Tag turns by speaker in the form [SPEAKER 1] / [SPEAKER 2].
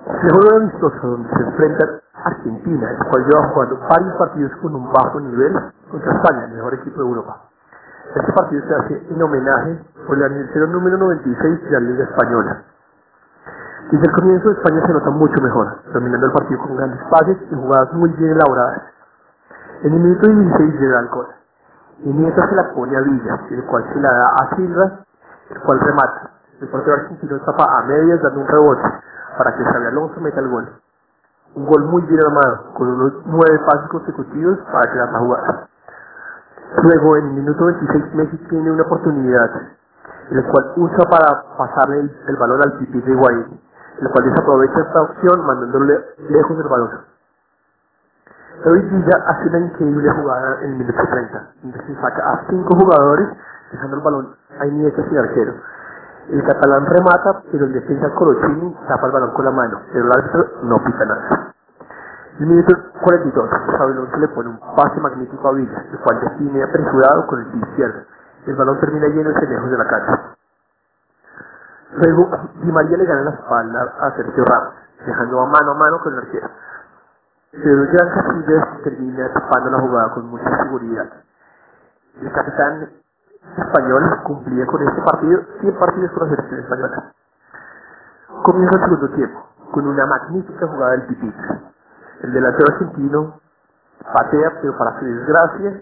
[SPEAKER 1] El juego amistoso donde se enfrentan Argentina, el cual lleva jugando varios partidos con un bajo nivel contra España, el mejor equipo de Europa. Este partido se hace en homenaje por el aniversario número 96 de la Liga Española. Desde el comienzo España se nota mucho mejor, dominando el partido con grandes pases y jugadas muy bien elaboradas. En el minuto 16 llega el gol. Iniesta se la pone a Villa, el cual se la da a Silva, el cual remata. El portero argentino tapa a medias dando un rebote para que Xabi Alonso meta el gol. Un gol muy bien armado, con unos 9 pases consecutivos para crear la jugada. Luego, en el minuto 26, Messi tiene una oportunidad, el cual usa para pasarle el balón al pipí de Higuaín, el cual desaprovecha esta opción mandándole lejos del balón. David Villa hace una increíble jugada en el minuto 30, donde se saca a 5 jugadores, dejando el balón a Iniesta y arquero. El catalán remata, pero el defensa Corocini tapa el balón con la mano, pero el árbitro no pita nada. En el minuto 42, Xabi Alonso le pone un pase magnífico a Villa, el cual define apresurado con el pie izquierdo. El balón termina lleno de lejos de la cancha. Luego, Di María le gana la espalda a Sergio Ramos, dejando a mano con el arquero. Pero Jan Casillas termina tapando la jugada con mucha seguridad. El capitán español cumplía con este partido 100 partidos con la selección española. Comienza el segundo tiempo, con una magnífica jugada del Pipita. El delantero argentino patea, pero para su desgracia,